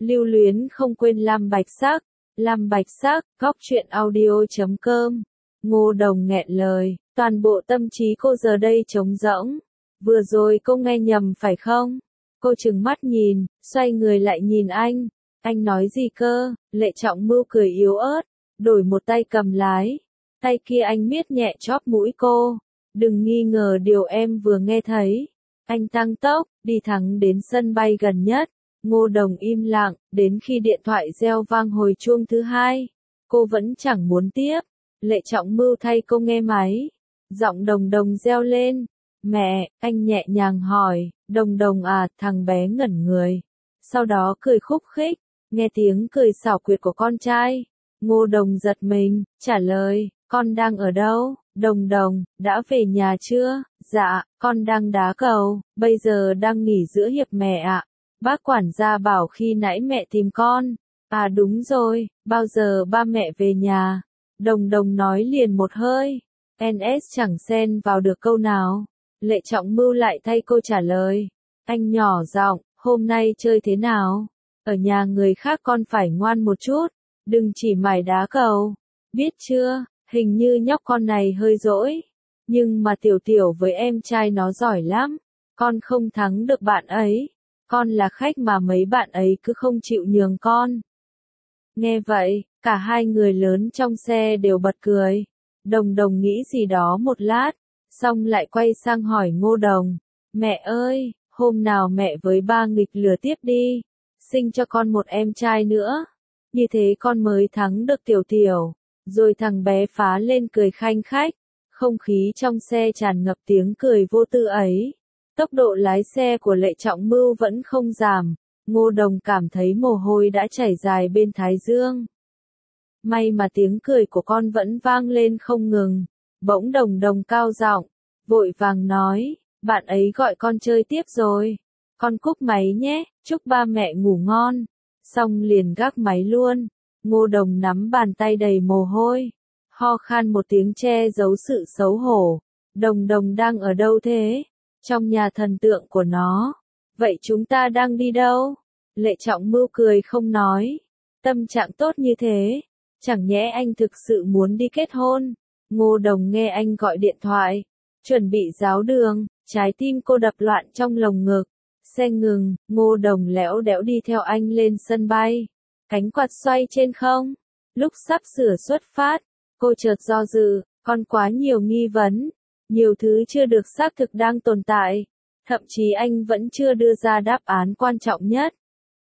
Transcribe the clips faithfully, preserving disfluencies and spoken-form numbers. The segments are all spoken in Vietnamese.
Lưu luyến không quên Lam Bạch Sắc, Lam Bạch Sắc, góc truyện audio chấm com. Ngô Đồng nghẹn lời, toàn bộ tâm trí cô giờ đây trống rỗng. Vừa rồi cô nghe nhầm phải không? Cô trừng mắt nhìn, xoay người lại nhìn anh. Anh nói gì cơ? Lệ Trọng Mưu cười yếu ớt, đổi một tay cầm lái. Tay kia anh miết nhẹ chóp mũi cô. Đừng nghi ngờ điều em vừa nghe thấy. Anh tăng tốc, đi thẳng đến sân bay gần nhất. Ngô Đồng im lặng, đến khi điện thoại reo vang hồi chuông thứ hai. Cô vẫn chẳng muốn tiếp. Lệ Trọng Mưu thay cô nghe máy. Giọng Đồng Đồng reo lên. Mẹ, anh nhẹ nhàng hỏi, Đồng Đồng à, thằng bé ngẩn người. Sau đó cười khúc khích, nghe tiếng cười xảo quyệt của con trai. Ngô Đồng giật mình, trả lời, con đang ở đâu? Đồng Đồng, đã về nhà chưa? Dạ, con đang đá cầu, bây giờ đang nghỉ giữa hiệp mẹ ạ. Bác quản gia bảo khi nãy mẹ tìm con. À đúng rồi, bao giờ ba mẹ về nhà? Đồng Đồng nói liền một hơi. en ét chẳng xen vào được câu nào. Lệ Trọng Mưu lại thay cô trả lời. Anh nhỏ giọng, hôm nay chơi thế nào? Ở nhà người khác con phải ngoan một chút. Đừng chỉ mải đá cầu. Biết chưa, hình như nhóc con này hơi dỗi. Nhưng mà Tiểu Tiểu với em trai nó giỏi lắm. Con không thắng được bạn ấy. Con là khách mà mấy bạn ấy cứ không chịu nhường con. Nghe vậy, cả hai người lớn trong xe đều bật cười. Đồng Đồng nghĩ gì đó một lát, xong lại quay sang hỏi Ngô Đồng. Mẹ ơi, hôm nào mẹ với ba nghịch lửa tiếp đi. Sinh cho con một em trai nữa. Như thế con mới thắng được Tiểu Tiểu. Rồi thằng bé phá lên cười khanh khách. Không khí trong xe tràn ngập tiếng cười vô tư ấy. Tốc độ lái xe của Lệ Trọng Mưu vẫn không giảm. Ngô Đồng cảm thấy mồ hôi đã chảy dài bên thái dương. May mà tiếng cười của con vẫn vang lên không ngừng. Bỗng Đồng Đồng cao giọng, vội vàng nói, bạn ấy gọi con chơi tiếp rồi. Con cúp máy nhé, chúc ba mẹ ngủ ngon. Xong liền gác máy luôn. Ngô Đồng nắm bàn tay đầy mồ hôi. Ho khan một tiếng che giấu sự xấu hổ. Đồng Đồng đang ở đâu thế? Trong nhà thần tượng của nó. Vậy chúng ta đang đi đâu? Lệ Trọng Mưu cười không nói. Tâm trạng tốt như thế. Chẳng nhẽ anh thực sự muốn đi kết hôn? Ngô Đồng nghe anh gọi điện thoại. Chuẩn bị giáo đường, trái tim cô đập loạn trong lồng ngực. Xe ngừng, Ngô Đồng lẽo đẽo đi theo anh lên sân bay. Cánh quạt xoay trên không. Lúc sắp sửa xuất phát, cô chợt do dự, còn quá nhiều nghi vấn. Nhiều thứ chưa được xác thực đang tồn tại. Thậm chí anh vẫn chưa đưa ra đáp án quan trọng nhất.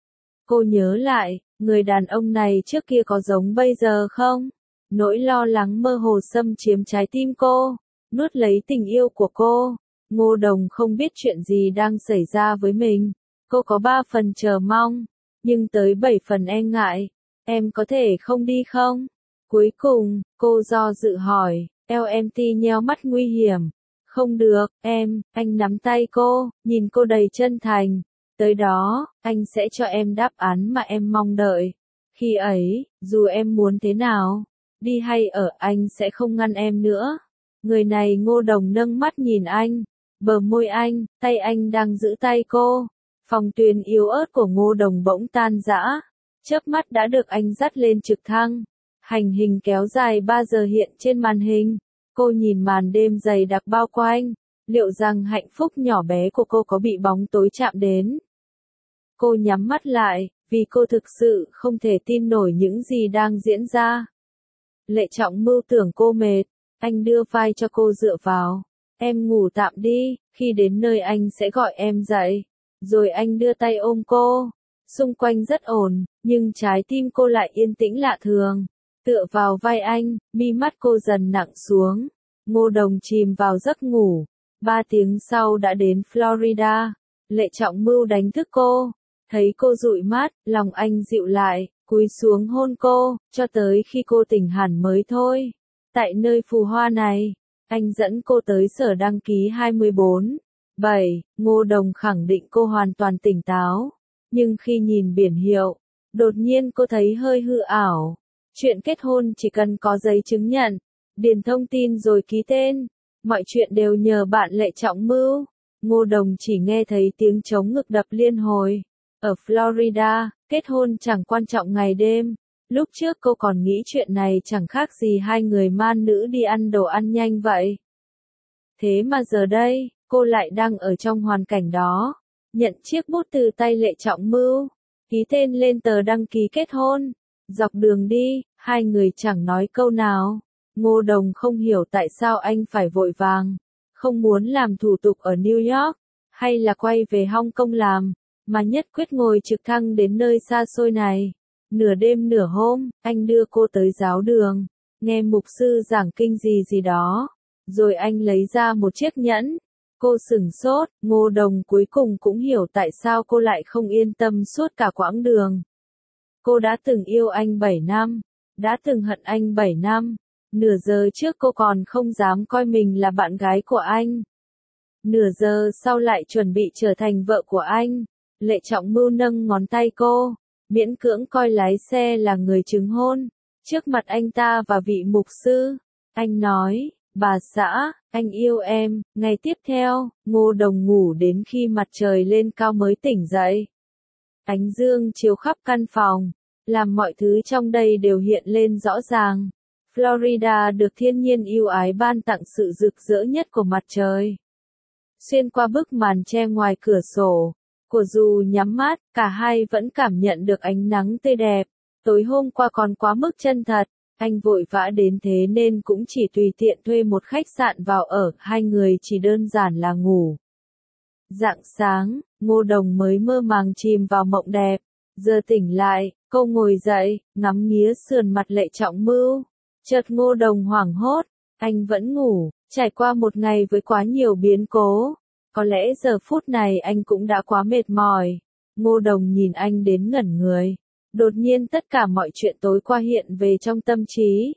Cô nhớ lại, người đàn ông này trước kia có giống bây giờ không? Nỗi lo lắng mơ hồ xâm chiếm trái tim cô, nuốt lấy tình yêu của cô. Ngô Đồng không biết chuyện gì đang xảy ra với mình. Cô có ba phần chờ mong, nhưng tới bảy phần e ngại. Em có thể không đi không? Cuối cùng, cô do dự hỏi, eo em ti nheo mắt nguy hiểm. Không được, em, anh nắm tay cô, nhìn cô đầy chân thành. Tới đó, anh sẽ cho em đáp án mà em mong đợi. Khi ấy, dù em muốn thế nào, đi hay ở anh sẽ không ngăn em nữa. Người này Ngô Đồng nâng mắt nhìn anh. Bờ môi anh, tay anh đang giữ tay cô. Phòng tuyền yếu ớt của Ngô Đồng bỗng tan rã. Chớp mắt đã được anh dắt lên trực thăng. Hành hình kéo dài ba giờ hiện trên màn hình. Cô nhìn màn đêm dày đặc bao quanh. Liệu rằng hạnh phúc nhỏ bé của cô có bị bóng tối chạm đến? Cô nhắm mắt lại, vì cô thực sự không thể tin nổi những gì đang diễn ra. Lệ Trọng Mưu tưởng cô mệt. Anh đưa vai cho cô dựa vào. Em ngủ tạm đi, khi đến nơi anh sẽ gọi em dậy. Rồi anh đưa tay ôm cô. Xung quanh rất ổn, nhưng trái tim cô lại yên tĩnh lạ thường. Tựa vào vai anh, mi mắt cô dần nặng xuống. Ngô Đồng chìm vào giấc ngủ. Ba tiếng sau đã đến Florida. Lệ Trọng Mưu đánh thức cô. Thấy cô dụi mắt, lòng anh dịu lại, cúi xuống hôn cô, cho tới khi cô tỉnh hẳn mới thôi. Tại nơi phù hoa này, anh dẫn cô tới sở đăng ký hai bốn bảy. Ngô Đồng khẳng định cô hoàn toàn tỉnh táo. Nhưng khi nhìn biển hiệu, đột nhiên cô thấy hơi hư ảo. Chuyện kết hôn chỉ cần có giấy chứng nhận, điền thông tin rồi ký tên. Mọi chuyện đều nhờ bạn Lệ Trọng Mưu. Ngô Đồng chỉ nghe thấy tiếng trống ngực đập liên hồi. Ở Florida, Kết hôn chẳng quan trọng ngày đêm. Lúc trước cô còn nghĩ chuyện này chẳng khác gì hai người man nữ đi ăn đồ ăn nhanh vậy. Thế mà giờ đây, cô lại đang ở trong hoàn cảnh đó. Nhận chiếc bút từ tay Lệ Trọng Mưu, ký tên lên tờ đăng ký kết hôn. Dọc đường đi, hai người chẳng nói câu nào. Ngô Đồng không hiểu tại sao anh phải vội vàng, không muốn làm thủ tục ở New York, hay là quay về Hong Kong làm, mà nhất quyết ngồi trực thăng đến nơi xa xôi này. Nửa đêm nửa hôm, anh đưa cô tới giáo đường, nghe mục sư giảng kinh gì gì đó, rồi anh lấy ra một chiếc nhẫn. Cô sửng sốt, Ngô Đồng cuối cùng cũng hiểu tại sao cô lại không yên tâm suốt cả quãng đường. Cô đã từng yêu anh bảy năm, đã từng hận anh bảy năm, nửa giờ trước cô còn không dám coi mình là bạn gái của anh. Nửa giờ sau lại chuẩn bị trở thành vợ của anh. Lệ Trọng Mưu nâng ngón tay cô, miễn cưỡng coi lái xe là người chứng hôn. Trước mặt anh ta và vị mục sư, anh nói, bà xã, anh yêu em. Ngày tiếp theo, Ngô Đồng ngủ đến khi mặt trời lên cao mới tỉnh dậy. Ánh dương chiếu khắp căn phòng, làm mọi thứ trong đây đều hiện lên rõ ràng. Florida được thiên nhiên ưu ái ban tặng sự rực rỡ nhất của mặt trời. Xuyên qua bức màn che ngoài cửa sổ, cô dù nhắm mắt, cả hai vẫn cảm nhận được ánh nắng tươi đẹp. Tối hôm qua còn quá mức chân thật, anh vội vã đến thế nên cũng chỉ tùy tiện thuê một khách sạn vào ở, hai người chỉ đơn giản là ngủ. Rạng sáng, Ngô Đồng mới mơ màng chìm vào mộng đẹp. Giờ tỉnh lại, cô ngồi dậy, ngắm nghía sườn mặt Lệ Trọng Mưu. Chợt Ngô Đồng hoảng hốt, anh vẫn ngủ, trải qua một ngày với quá nhiều biến cố. Có lẽ giờ phút này anh cũng đã quá mệt mỏi. Ngô Đồng nhìn anh đến ngẩn người. Đột nhiên tất cả mọi chuyện tối qua hiện về trong tâm trí.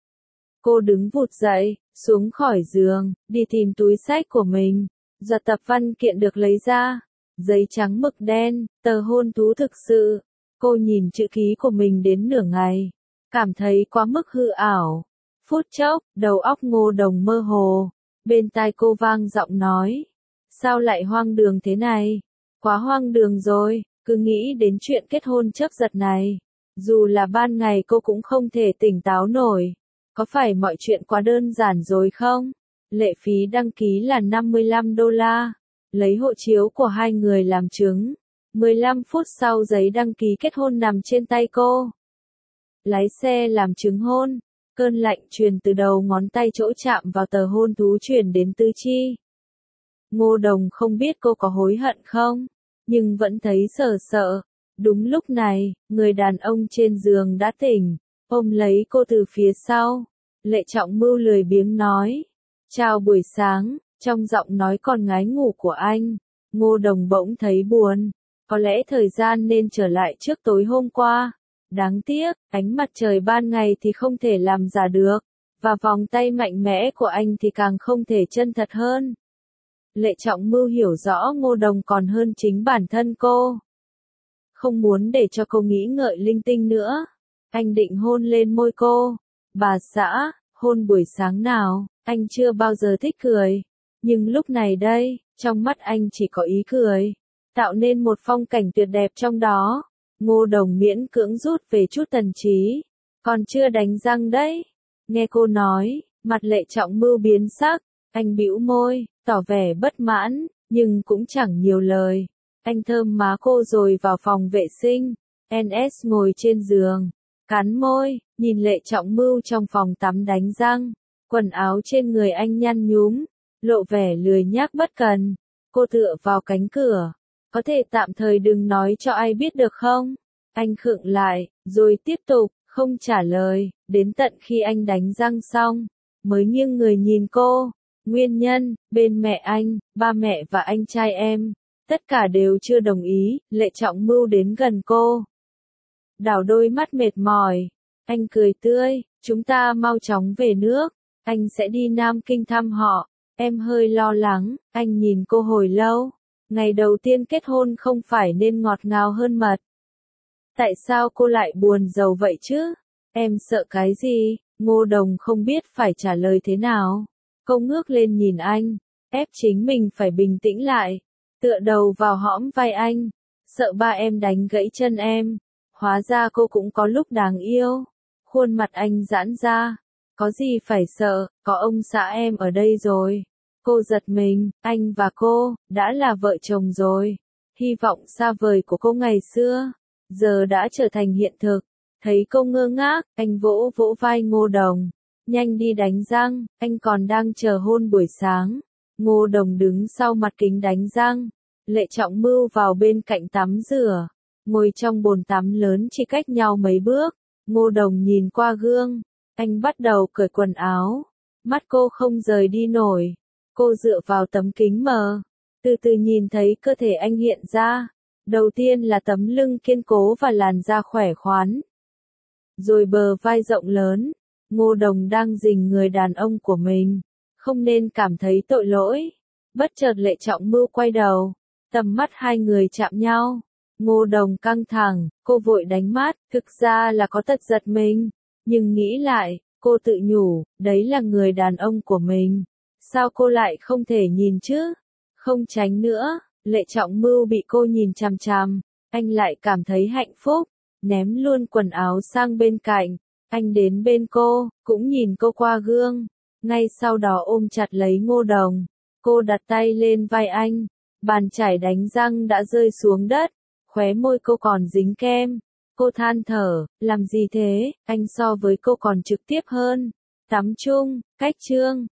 Cô đứng vụt dậy, xuống khỏi giường, đi tìm túi xách của mình. Giật tập văn kiện được lấy ra. Giấy trắng mực đen, tờ hôn thú thực sự. Cô nhìn chữ ký của mình đến nửa ngày. Cảm thấy quá mức hư ảo. Phút chốc, đầu óc Ngô Đồng mơ hồ. Bên tai cô vang giọng nói. Sao lại hoang đường thế này? Quá hoang đường rồi, cứ nghĩ đến chuyện kết hôn chớp giật này. Dù là ban ngày cô cũng không thể tỉnh táo nổi. Có phải mọi chuyện quá đơn giản rồi không? Lệ phí đăng ký là năm mươi lăm đô la. Lấy hộ chiếu của hai người làm chứng. mười lăm phút sau giấy đăng ký kết hôn nằm trên tay cô. Lái xe làm chứng hôn. Cơn lạnh truyền từ đầu ngón tay chỗ chạm vào tờ hôn thú truyền đến tứ chi. Ngô Đồng không biết cô có hối hận không, nhưng vẫn thấy sợ sợ. Đúng lúc này, người đàn ông trên giường đã tỉnh, ôm lấy cô từ phía sau. Lệ Trọng Mưu lười biếng nói, chào buổi sáng, trong giọng nói còn ngái ngủ của anh. Ngô Đồng bỗng thấy buồn, có lẽ thời gian nên trở lại trước tối hôm qua. Đáng tiếc, ánh mặt trời ban ngày thì không thể làm giả được, và vòng tay mạnh mẽ của anh thì càng không thể chân thật hơn. Lệ Trọng Mưu hiểu rõ Ngô Đồng còn hơn chính bản thân cô. Không muốn để cho cô nghĩ ngợi linh tinh nữa. Anh định hôn lên môi cô. Bà xã, hôn buổi sáng nào, anh chưa bao giờ thích cười. Nhưng lúc này đây, trong mắt anh chỉ có ý cười, tạo nên một phong cảnh tuyệt đẹp trong đó. Ngô Đồng miễn cưỡng rút về chút thần trí. Còn chưa đánh răng đấy. Nghe cô nói, mặt Lệ Trọng Mưu biến sắc. Anh bĩu môi, tỏ vẻ bất mãn, nhưng cũng chẳng nhiều lời. Anh thơm má cô rồi vào phòng vệ sinh. en ét ngồi trên giường, cắn môi, nhìn Lệ Trọng Mưu trong phòng tắm đánh răng. Quần áo trên người anh nhăn nhúm, lộ vẻ lười nhác bất cần. Cô tựa vào cánh cửa. Có thể tạm thời đừng nói cho ai biết được không? Anh khựng lại, rồi tiếp tục, không trả lời, đến tận khi anh đánh răng xong, mới nghiêng người nhìn cô. Nguyên nhân, bên mẹ anh, ba mẹ và anh trai em, tất cả đều chưa đồng ý. Lệ Trọng Mưu đến gần cô, đảo đôi mắt mệt mỏi. Anh cười tươi, chúng ta mau chóng về nước, anh sẽ đi Nam Kinh thăm họ. Em hơi lo lắng, anh nhìn cô hồi lâu. Ngày đầu tiên kết hôn không phải nên ngọt ngào hơn mật. Tại sao cô lại buồn rầu vậy chứ? Em sợ cái gì? Ngô Đồng không biết phải trả lời thế nào. Cô ngước lên nhìn anh, ép chính mình phải bình tĩnh lại, tựa đầu vào hõm vai anh. Sợ ba em đánh gãy chân em, Hóa ra cô cũng có lúc đáng yêu. Khuôn mặt anh giãn ra. Có gì phải sợ, có ông xã em ở đây rồi. Cô giật mình, anh và cô, đã là vợ chồng rồi. Hy vọng xa vời của cô ngày xưa, giờ đã trở thành hiện thực. Thấy cô ngơ ngác, anh vỗ vỗ vai Ngô Đồng. Nhanh đi đánh răng, anh còn đang chờ hôn buổi sáng. Ngô Đồng đứng sau mặt kính đánh răng. Lệ Trọng Mưu vào bên cạnh tắm rửa. Ngồi trong bồn tắm lớn chỉ cách nhau mấy bước. Ngô Đồng nhìn qua gương. Anh bắt đầu cởi quần áo. Mắt cô không rời đi nổi. Cô dựa vào tấm kính mờ. Từ từ nhìn thấy cơ thể anh hiện ra. Đầu tiên là tấm lưng kiên cố và làn da khỏe khoắn. Rồi bờ vai rộng lớn. Ngô Đồng đang dình người đàn ông của mình. Không nên cảm thấy tội lỗi. Bất chợt Lệ Trọng Mưu quay đầu. Tầm mắt hai người chạm nhau. Ngô Đồng căng thẳng, cô vội đánh mắt, thực ra là có tật giật mình. Nhưng nghĩ lại, cô tự nhủ, đấy là người đàn ông của mình. Sao cô lại không thể nhìn chứ? Không tránh nữa, Lệ Trọng Mưu bị cô nhìn chằm chằm. Anh lại cảm thấy hạnh phúc. Ném luôn quần áo sang bên cạnh. Anh đến bên cô, cũng nhìn cô qua gương. Ngay sau đó ôm chặt lấy Ngô Đồng. Cô đặt tay lên vai anh. Bàn chải đánh răng đã rơi xuống đất. Khóe môi cô còn dính kem. Cô than thở, làm gì thế, anh so với cô còn trực tiếp hơn. Tắm chung, cách trương.